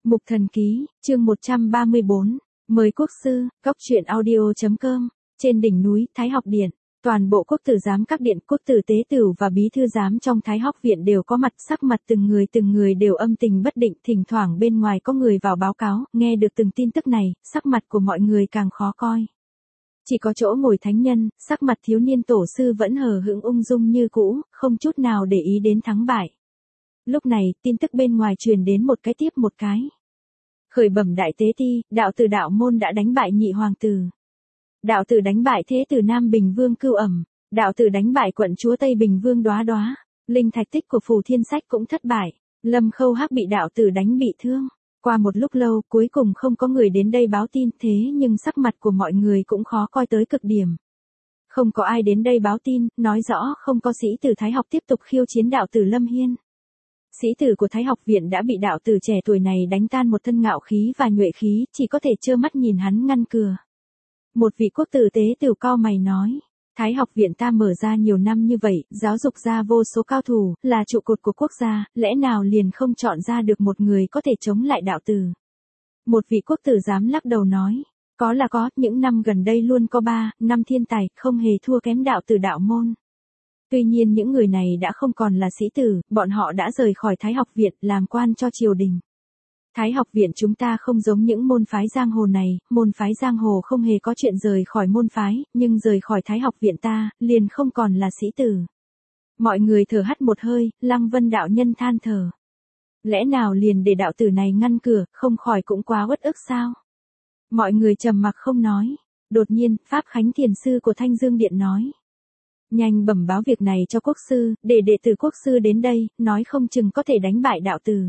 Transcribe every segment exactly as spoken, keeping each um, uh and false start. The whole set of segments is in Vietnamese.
Mục Thần Ký, chương một trăm ba mươi bốn, mời quốc sư, cóc truyện audio.com, trên đỉnh núi, Thái học điện, toàn bộ quốc tử giám các điện, quốc tử tế tửu và bí thư giám trong Thái học viện đều có mặt, sắc mặt từng người từng người đều âm tình bất định, thỉnh thoảng bên ngoài có người vào báo cáo, nghe được từng tin tức này, sắc mặt của mọi người càng khó coi. Chỉ có chỗ ngồi thánh nhân, sắc mặt thiếu niên tổ sư vẫn hờ hững ung dung như cũ, không chút nào để ý đến thắng bại. Lúc này, tin tức bên ngoài truyền đến một cái tiếp một cái. Khởi bẩm đại tế ti, đạo tử đạo môn đã đánh bại nhị hoàng tử. Đạo tử đánh bại thế tử Nam Bình Vương Cưu Ẩm. Đạo tử đánh bại quận chúa Tây Bình Vương Đoá Đoá. Linh thạch tích của Phù Thiên Sách cũng thất bại. Lâm Khâu Hắc bị đạo tử đánh bị thương. Qua một lúc lâu, cuối cùng không có người đến đây báo tin, thế nhưng sắc mặt của mọi người cũng khó coi tới cực điểm. Không có ai đến đây báo tin, nói rõ không có sĩ tử Thái học tiếp tục khiêu chiến đạo tử Lâm Hiên. Sĩ tử của Thái học viện đã bị đạo tử trẻ tuổi này đánh tan một thân ngạo khí và nhuệ khí, chỉ có thể trơ mắt nhìn hắn ngăn cừa. Một vị quốc tử tế tửu cao mày nói, Thái học viện ta mở ra nhiều năm như vậy, giáo dục ra vô số cao thủ, là trụ cột của quốc gia, lẽ nào liền không chọn ra được một người có thể chống lại đạo tử. Một vị quốc tử giám lắc đầu nói, có là có, những năm gần đây luôn có ba, năm thiên tài, không hề thua kém đạo tử đạo môn. Tuy nhiên những người này đã không còn là sĩ tử, bọn họ đã rời khỏi Thái học viện, làm quan cho triều đình. Thái học viện chúng ta không giống những môn phái giang hồ này, môn phái giang hồ không hề có chuyện rời khỏi môn phái, nhưng rời khỏi Thái học viện ta, liền không còn là sĩ tử. Mọi người thở hắt một hơi, Lăng Vân đạo nhân than thở. Lẽ nào liền để đạo tử này ngăn cửa, không khỏi cũng quá uất ức sao? Mọi người trầm mặc không nói. Đột nhiên, Pháp Khánh thiền sư của Thanh Dương Điện nói. Nhanh bẩm báo việc này cho quốc sư, để đệ tử quốc sư đến đây, nói không chừng có thể đánh bại đạo tử.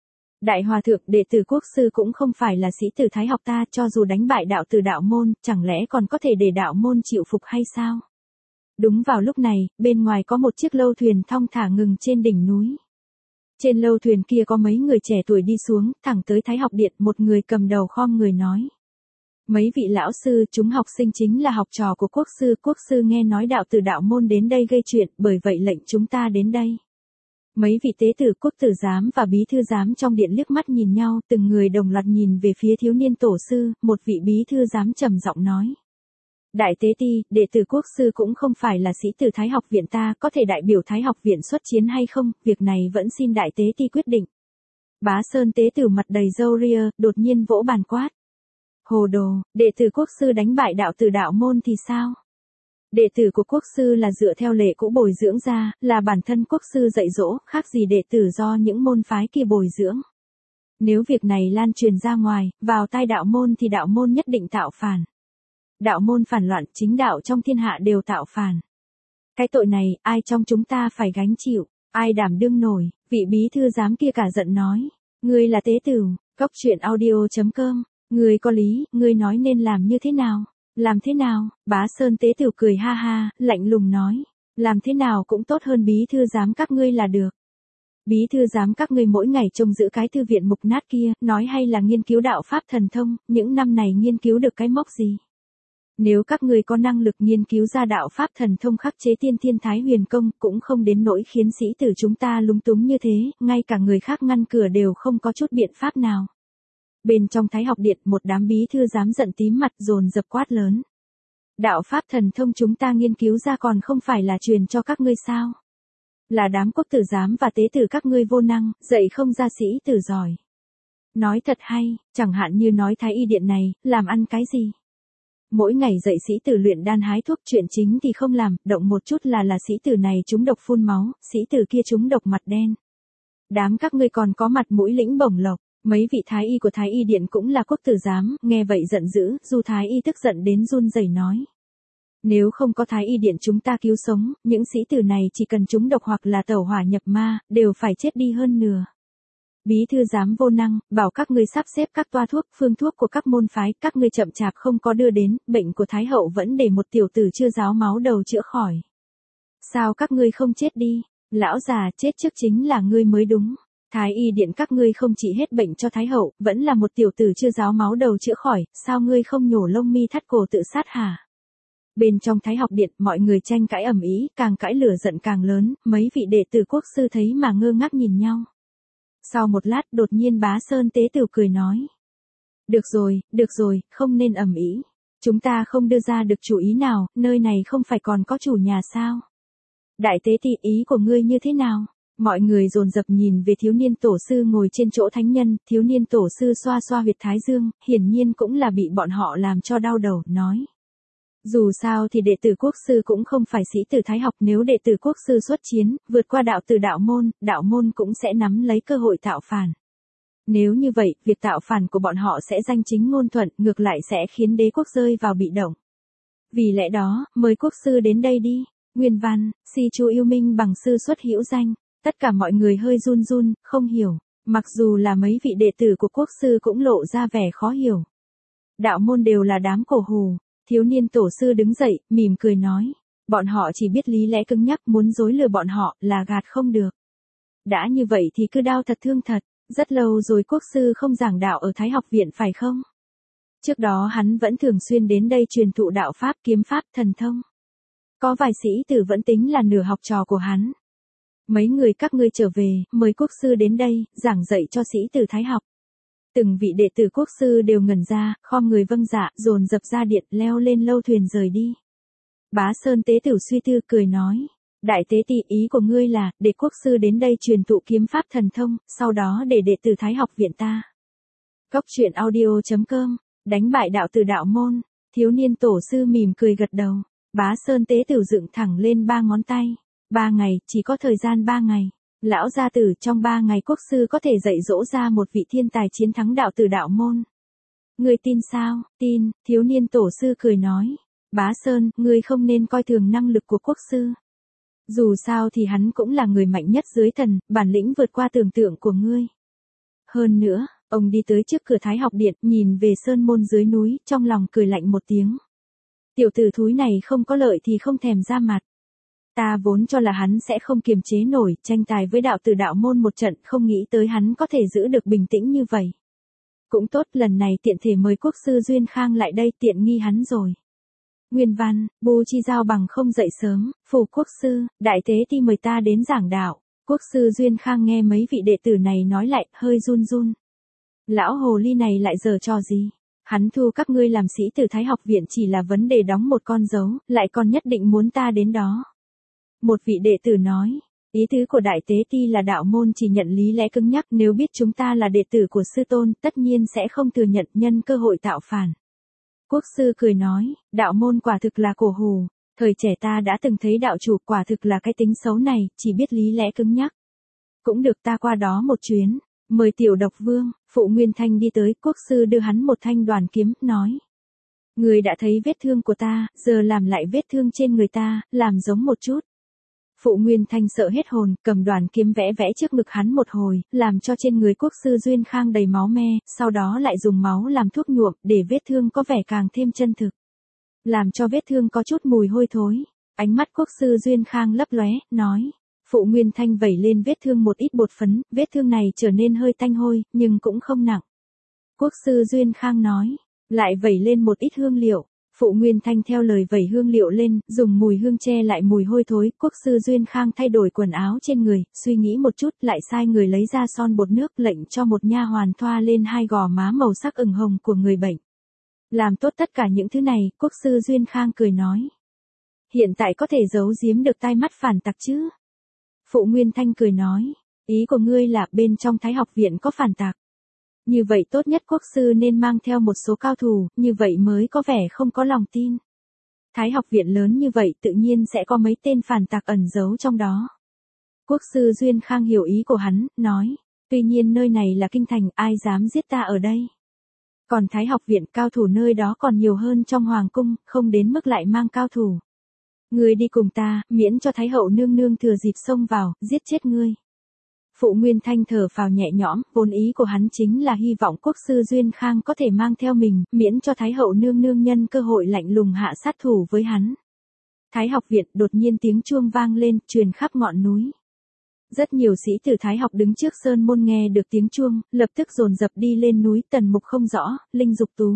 Đại hòa thượng, đệ tử quốc sư cũng không phải là sĩ tử Thái học ta, cho dù đánh bại đạo tử đạo môn, chẳng lẽ còn có thể để đạo môn chịu phục hay sao? Đúng vào lúc này, bên ngoài có một chiếc lâu thuyền thong thả ngừng trên đỉnh núi. Trên lâu thuyền kia có mấy người trẻ tuổi đi xuống, thẳng tới Thái học điện, một người cầm đầu khom người nói. Mấy vị lão sư, chúng học sinh chính là học trò của quốc sư, quốc sư nghe nói đạo tử đạo môn đến đây gây chuyện, bởi vậy lệnh chúng ta đến đây. Mấy vị tế tử, quốc tử giám và bí thư giám trong điện liếc mắt nhìn nhau, từng người đồng loạt nhìn về phía thiếu niên tổ sư, một vị bí thư giám trầm giọng nói. Đại tế ti, đệ tử quốc sư cũng không phải là sĩ tử Thái học viện ta, có thể đại biểu Thái học viện xuất chiến hay không, việc này vẫn xin đại tế ti quyết định. Bá Sơn tế tử mặt đầy râu ria, đột nhiên vỗ bàn quát. Hồ đồ, đệ tử quốc sư đánh bại đạo tử đạo môn thì sao? Đệ tử của quốc sư là dựa theo lệ cũ bồi dưỡng ra, là bản thân quốc sư dạy dỗ, khác gì đệ tử do những môn phái kia bồi dưỡng. Nếu việc này lan truyền ra ngoài, vào tai đạo môn thì đạo môn nhất định tạo phản. Đạo môn phản loạn, chính đạo trong thiên hạ đều tạo phản. Cái tội này, ai trong chúng ta phải gánh chịu, ai đảm đương nổi, vị bí thư giám kia cả giận nói. Ngươi là tế tử, cóc truyện audio.com. Ngươi có lý, ngươi nói nên làm như thế nào? Làm thế nào? Bá Sơn tế tử cười ha ha, lạnh lùng nói. Làm thế nào cũng tốt hơn bí thư giám các ngươi là được. Bí thư giám các ngươi mỗi ngày trông giữ cái thư viện mục nát kia, nói hay là nghiên cứu đạo pháp thần thông, những năm này nghiên cứu được cái mốc gì? Nếu các ngươi có năng lực nghiên cứu ra đạo pháp thần thông khắc chế tiên thiên thái huyền công, cũng không đến nỗi khiến sĩ tử chúng ta lúng túng như thế, ngay cả người khác ngăn cửa đều không có chút biện pháp nào. Bên trong Thái học điện, một đám bí thư giám giận tím mặt dồn dập quát lớn. Đạo pháp thần thông chúng ta nghiên cứu ra còn không phải là truyền cho các ngươi sao? Là đám quốc tử giám và tế tử các ngươi vô năng, dạy không ra sĩ tử giỏi. Nói thật hay, chẳng hạn như nói Thái y điện này, làm ăn cái gì? Mỗi ngày dạy sĩ tử luyện đan hái thuốc, chuyện chính thì không làm, động một chút là là sĩ tử này trúng độc phun máu, sĩ tử kia trúng độc mặt đen. Đám các ngươi còn có mặt mũi lĩnh bổng lộc. Mấy vị thái y của Thái y điện cũng là quốc tử giám, nghe vậy giận dữ, Du Thái y tức giận đến run rẩy nói. Nếu không có Thái y điện chúng ta cứu sống, những sĩ tử này chỉ cần trúng độc hoặc là tẩu hỏa nhập ma, đều phải chết đi hơn nửa. Bí thư giám vô năng, bảo các ngươi sắp xếp các toa thuốc, phương thuốc của các môn phái, các ngươi chậm chạp không có đưa đến, bệnh của Thái hậu vẫn để một tiểu tử chưa ráo máu đầu chữa khỏi. Sao các ngươi không chết đi? Lão già, chết trước chính là ngươi mới đúng. Thái y điện các ngươi không chỉ hết bệnh cho Thái hậu, vẫn là một tiểu tử chưa ráo máu đầu chữa khỏi, sao ngươi không nhổ lông mi thắt cổ tự sát hả? Bên trong Thái học điện, mọi người tranh cãi ầm ĩ, càng cãi lửa giận càng lớn, mấy vị đệ tử quốc sư thấy mà ngơ ngác nhìn nhau. Sau một lát đột nhiên Bá Sơn tế tử cười nói. Được rồi, được rồi, không nên ầm ĩ. Chúng ta không đưa ra được chủ ý nào, nơi này không phải còn có chủ nhà sao? Đại tế ti, ý của ngươi như thế nào? Mọi người dồn dập nhìn về thiếu niên tổ sư ngồi trên chỗ thánh nhân, thiếu niên tổ sư xoa xoa huyệt thái dương, hiển nhiên cũng là bị bọn họ làm cho đau đầu, nói. Dù sao thì đệ tử quốc sư cũng không phải sĩ tử thái học, nếu đệ tử quốc sư xuất chiến, vượt qua đạo tử đạo môn, đạo môn cũng sẽ nắm lấy cơ hội tạo phản. Nếu như vậy, việc tạo phản của bọn họ sẽ danh chính ngôn thuận, ngược lại sẽ khiến đế quốc rơi vào bị động. Vì lẽ đó, mời quốc sư đến đây đi. Nguyên văn, si chu yêu minh bằng sư xuất hữu danh. Tất cả mọi người hơi run run, không hiểu. Mặc dù là mấy vị đệ tử của quốc sư cũng lộ ra vẻ khó hiểu. Đạo môn đều là đám cổ hù. Thiếu niên tổ sư đứng dậy, mỉm cười nói. Bọn họ chỉ biết lý lẽ cứng nhắc, muốn dối lừa bọn họ là gạt không được. Đã như vậy thì cứ đau thật thương thật. Rất lâu rồi quốc sư không giảng đạo ở Thái học viện phải không? Trước đó hắn vẫn thường xuyên đến đây truyền thụ đạo pháp, kiếm pháp, thần thông. Có vài sĩ tử vẫn tính là nửa học trò của hắn. Mấy người các ngươi trở về, mời quốc sư đến đây, giảng dạy cho sĩ tử Thái học. Từng vị đệ tử quốc sư đều ngẩn ra, khom người vâng dạ, dồn dập ra điện, leo lên lâu thuyền rời đi. Bá Sơn tế tử suy tư cười nói. Đại tế ti, ý của ngươi là, để quốc sư đến đây truyền thụ kiếm pháp thần thông, sau đó để đệ tử Thái học viện ta. Góc truyện audio chấm com, đánh bại đạo tử đạo môn, thiếu niên tổ sư mỉm cười gật đầu. Bá Sơn tế tử dựng thẳng lên ba ngón tay. Ba ngày, chỉ có thời gian ba ngày. Lão gia tử, trong ba ngày quốc sư có thể dạy dỗ ra một vị thiên tài chiến thắng đạo tử đạo môn. Ngươi tin sao? Tin, thiếu niên tổ sư cười nói. Bá Sơn, ngươi không nên coi thường năng lực của quốc sư. Dù sao thì hắn cũng là người mạnh nhất dưới thần, bản lĩnh vượt qua tưởng tượng của ngươi. Hơn nữa, ông đi tới trước cửa Thái học điện, nhìn về sơn môn dưới núi, trong lòng cười lạnh một tiếng. Tiểu tử thúi này không có lợi thì không thèm ra mặt. Ta vốn cho là hắn sẽ không kiềm chế nổi, tranh tài với đạo tử đạo môn một trận, không nghĩ tới hắn có thể giữ được bình tĩnh như vậy. Cũng tốt, lần này tiện thể mời quốc sư Duyên Khang lại đây, tiện nghi hắn rồi. Nguyên văn, Bu Chi Giao bằng không dậy sớm, phủ quốc sư, đại tế ti mời ta đến giảng đạo. Quốc sư Duyên Khang nghe mấy vị đệ tử này nói lại, hơi run run. Lão hồ ly này lại giở trò gì? Hắn thu các ngươi làm sĩ tử Thái học viện chỉ là vấn đề đóng một con dấu, lại còn nhất định muốn ta đến đó. Một vị đệ tử nói, ý tứ của đại tế ti là đạo môn chỉ nhận lý lẽ cứng nhắc, nếu biết chúng ta là đệ tử của sư tôn, tất nhiên sẽ không thừa nhận, nhân cơ hội tạo phản. Quốc sư cười nói, đạo môn quả thực là cổ hù, thời trẻ ta đã từng thấy đạo chủ, quả thực là cái tính xấu này, chỉ biết lý lẽ cứng nhắc. Cũng được, ta qua đó một chuyến, mời tiểu độc vương. Phụ Nguyên Thanh đi tới, quốc sư đưa hắn một thanh đoàn kiếm, nói. Người đã thấy vết thương của ta, giờ làm lại vết thương trên người ta, làm giống một chút. Phụ Nguyên Thanh sợ hết hồn, cầm đoàn kiếm vẽ vẽ trước ngực hắn một hồi, làm cho trên người quốc sư Duyên Khang đầy máu me, sau đó lại dùng máu làm thuốc nhuộm, để vết thương có vẻ càng thêm chân thực. Làm cho vết thương có chút mùi hôi thối. Ánh mắt quốc sư Duyên Khang lấp lóe, nói. Phụ Nguyên Thanh vẩy lên vết thương một ít bột phấn, vết thương này trở nên hơi tanh hôi, nhưng cũng không nặng. Quốc sư Duyên Khang nói. Lại vẩy lên một ít hương liệu. Phụ Nguyên Thanh theo lời vẩy hương liệu lên, dùng mùi hương che lại mùi hôi thối. Quốc sư Duyên Khang thay đổi quần áo trên người, suy nghĩ một chút, lại sai người lấy ra son bột nước, lệnh cho một nha hoàn thoa lên hai gò má màu sắc ửng hồng của người bệnh. Làm tốt tất cả những thứ này, quốc sư Duyên Khang cười nói. Hiện tại có thể giấu giếm được tai mắt phản tặc chứ? Phụ Nguyên Thanh cười nói. Ý của ngươi là bên trong Thái học viện có phản tặc. Như vậy tốt nhất quốc sư nên mang theo một số cao thủ, như vậy mới có vẻ không có lòng tin. Thái học viện lớn như vậy tự nhiên sẽ có mấy tên phản tặc ẩn giấu trong đó. Quốc sư Duyên Khang hiểu ý của hắn, nói. Tuy nhiên nơi này là kinh thành, ai dám giết ta ở đây. Còn Thái học viện cao thủ nơi đó còn nhiều hơn trong hoàng cung, không đến mức lại mang cao thủ. Ngươi đi cùng ta, miễn cho Thái hậu nương nương thừa dịp xông vào, giết chết ngươi. Phụ Nguyên Thanh thở phào nhẹ nhõm, vốn ý của hắn chính là hy vọng quốc sư Duyên Khang có thể mang theo mình, miễn cho Thái hậu nương nương nhân cơ hội lạnh lùng hạ sát thủ với hắn. Thái học viện, đột nhiên tiếng chuông vang lên, truyền khắp ngọn núi. Rất nhiều sĩ tử Thái học đứng trước sơn môn nghe được tiếng chuông, lập tức dồn dập đi lên núi. Tần Mục không rõ, Linh Dục Tú.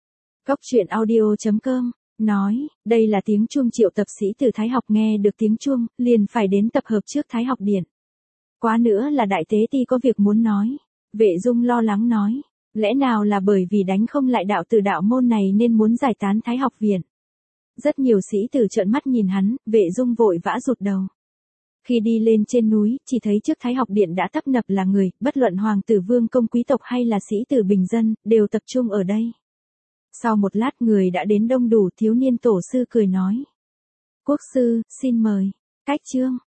Góc truyện audio chấm com, nói, đây là tiếng chuông triệu tập sĩ tử Thái học, nghe được tiếng chuông, liền phải đến tập hợp trước Thái học điện. Quá nữa là đại tế ti có việc muốn nói. Vệ Dung lo lắng nói. Lẽ nào là bởi vì đánh không lại đạo tử đạo môn này nên muốn giải tán Thái học viện? Rất nhiều sĩ tử trợn mắt nhìn hắn, Vệ Dung vội vã rụt đầu. Khi đi lên trên núi, chỉ thấy trước Thái học điện đã tấp nập là người, bất luận hoàng tử vương công quý tộc hay là sĩ tử bình dân, đều tập trung ở đây. Sau một lát người đã đến đông đủ, thiếu niên tổ sư cười nói. Quốc sư, xin mời. Cách chương.